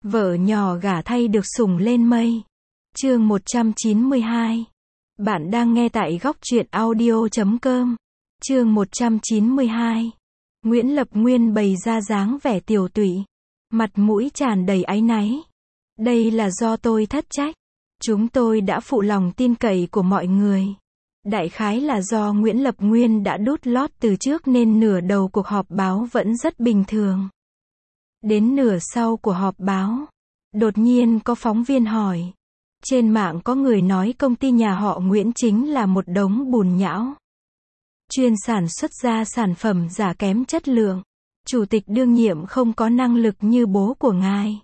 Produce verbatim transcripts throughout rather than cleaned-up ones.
Vợ nhỏ gả thay được sủng lên mây. Chương một trăm chín mươi hai. Bạn đang nghe tại góc truyện audio chấm com. Chương một trăm chín mươi hai. Nguyễn Lập Nguyên bày ra dáng vẻ tiều tụy, mặt mũi tràn đầy áy náy. Đây là do tôi thất trách. Chúng tôi đã phụ lòng tin cậy của mọi người. Đại khái là do Nguyễn Lập Nguyên đã đút lót từ trước nên nửa đầu cuộc họp báo vẫn rất bình thường. Đến nửa sau của họp báo, đột nhiên có phóng viên hỏi. Trên mạng có người nói công ty nhà họ Nguyễn chính là một đống bùn nhão, chuyên sản xuất ra sản phẩm giả kém chất lượng. Chủ tịch đương nhiệm không có năng lực như bố của ngài.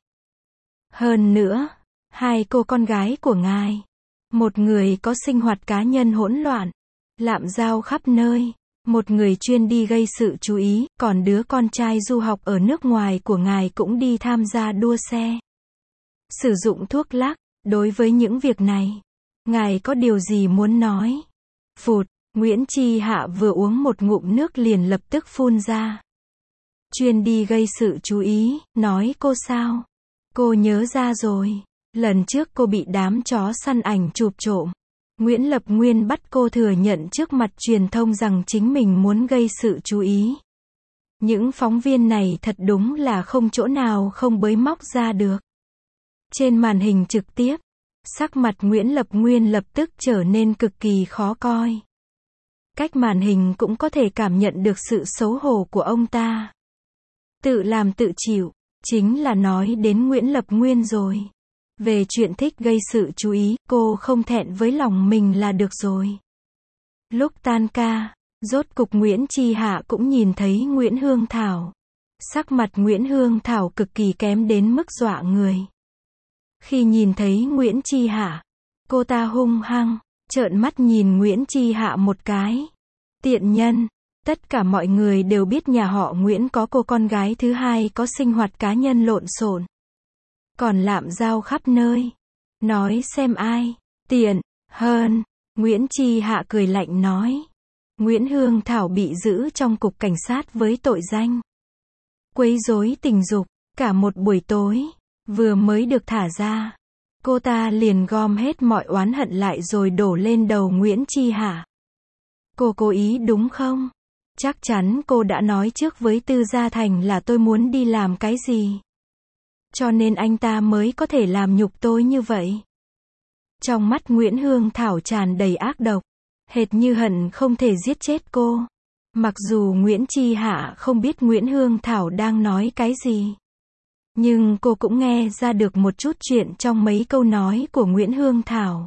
Hơn nữa, hai cô con gái của ngài, một người có sinh hoạt cá nhân hỗn loạn, lạm giao khắp nơi, một người chuyên đi gây sự chú ý, còn đứa con trai du học ở nước ngoài của ngài cũng đi tham gia đua xe, sử dụng thuốc lắc. Đối với những việc này, ngài có điều gì muốn nói? Phụt, Nguyễn Chi Hạ vừa uống một ngụm nước liền lập tức phun ra. Chuyên đi gây sự chú ý, nói cô sao? Cô nhớ ra rồi. Lần trước cô bị đám chó săn ảnh chụp trộm. Nguyễn Lập Nguyên bắt cô thừa nhận trước mặt truyền thông rằng chính mình muốn gây sự chú ý. Những phóng viên này thật đúng là không chỗ nào không bới móc ra được. Trên màn hình trực tiếp, sắc mặt Nguyễn Lập Nguyên lập tức trở nên cực kỳ khó coi. Cách màn hình cũng có thể cảm nhận được sự xấu hổ của ông ta. Tự làm tự chịu, chính là nói đến Nguyễn Lập Nguyên rồi. Về chuyện thích gây sự chú ý, cô không thẹn với lòng mình là được rồi. Lúc tan ca, rốt cục Nguyễn Chi Hạ cũng nhìn thấy Nguyễn Hương Thảo. Sắc mặt Nguyễn Hương Thảo cực kỳ kém đến mức dọa người. Khi nhìn thấy Nguyễn Chi Hạ, cô ta hung hăng, trợn mắt nhìn Nguyễn Chi Hạ một cái. Tiện nhân, tất cả mọi người đều biết nhà họ Nguyễn có cô con gái thứ hai có sinh hoạt cá nhân lộn xộn, còn lạm giao khắp nơi. Nói xem ai tiện hơn. Nguyễn Chi Hạ cười lạnh nói. Nguyễn Hương Thảo bị giữ trong cục cảnh sát với tội danh quấy rối tình dục. Cả một buổi tối, vừa mới được thả ra, cô ta liền gom hết mọi oán hận lại rồi đổ lên đầu Nguyễn Chi Hạ. Cô cố ý đúng không? Chắc chắn cô đã nói trước với Tư Gia Thành là tôi muốn đi làm cái gì, cho nên anh ta mới có thể làm nhục tôi như vậy. Trong mắt Nguyễn Hương Thảo tràn đầy ác độc, hệt như hận không thể giết chết cô. Mặc dù Nguyễn Chi Hạ không biết Nguyễn Hương Thảo đang nói cái gì, nhưng cô cũng nghe ra được một chút chuyện trong mấy câu nói của Nguyễn Hương Thảo.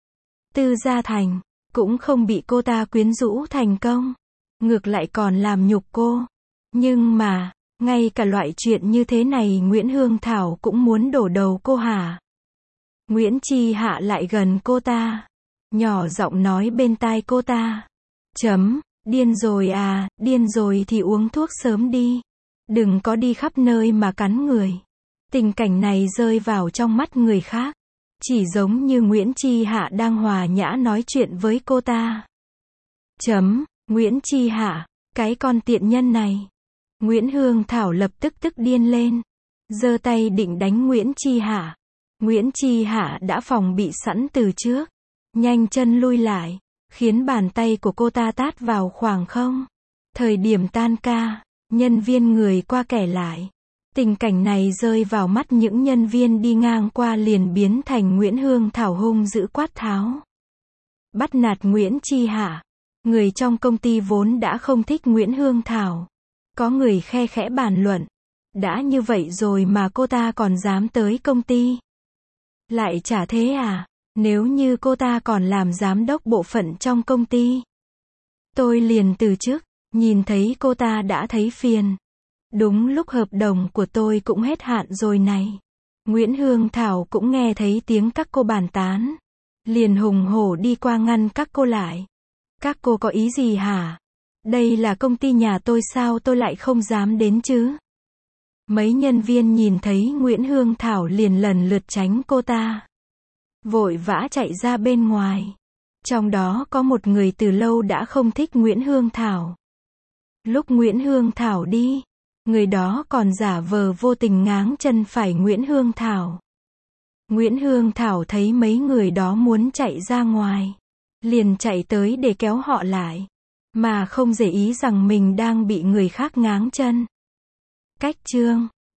Tư Gia Thành cũng không bị cô ta quyến rũ thành công, ngược lại còn làm nhục cô. Nhưng mà, ngay cả loại chuyện như thế này Nguyễn Hương Thảo cũng muốn đổ đầu cô hả? Nguyễn Chi Hạ lại gần cô ta, nhỏ giọng nói bên tai cô ta. Chấm, điên rồi à, điên rồi thì uống thuốc sớm đi. Đừng có đi khắp nơi mà cắn người. Tình cảnh này rơi vào trong mắt người khác, chỉ giống như Nguyễn Chi Hạ đang hòa nhã nói chuyện với cô ta. Chấm, Nguyễn Chi Hạ, cái con tiện nhân này. Nguyễn Hương Thảo lập tức tức điên lên, giơ tay định đánh Nguyễn Chi Hạ. Nguyễn Chi Hạ đã phòng bị sẵn từ trước, nhanh chân lui lại, khiến bàn tay của cô ta tát vào khoảng không. Thời điểm tan ca, nhân viên người qua kẻ lại. Tình cảnh này rơi vào mắt những nhân viên đi ngang qua liền biến thành Nguyễn Hương Thảo hung dữ quát tháo, bắt nạt Nguyễn Chi Hạ. Người trong công ty vốn đã không thích Nguyễn Hương Thảo. Có người khe khẽ bàn luận, đã như vậy rồi mà cô ta còn dám tới công ty. Lại chả thế à, nếu như cô ta còn làm giám đốc bộ phận trong công ty, tôi liền từ chức. Nhìn thấy cô ta đã thấy phiền. Đúng lúc hợp đồng của tôi cũng hết hạn rồi này. Nguyễn Hương Thảo cũng nghe thấy tiếng các cô bàn tán, liền hùng hổ đi qua ngăn các cô lại. Các cô có ý gì hả? Đây là công ty nhà tôi sao tôi lại không dám đến chứ? Mấy nhân viên nhìn thấy Nguyễn Hương Thảo liền lần lượt tránh cô ta, vội vã chạy ra bên ngoài. Trong đó có một người từ lâu đã không thích Nguyễn Hương Thảo. Lúc Nguyễn Hương Thảo đi, Người đó còn giả vờ vô tình ngáng chân phải Nguyễn Hương Thảo. Nguyễn Hương Thảo thấy mấy người đó muốn chạy ra ngoài, liền chạy tới để kéo họ lại, mà không để ý rằng mình đang bị người khác ngáng chân. Cách chương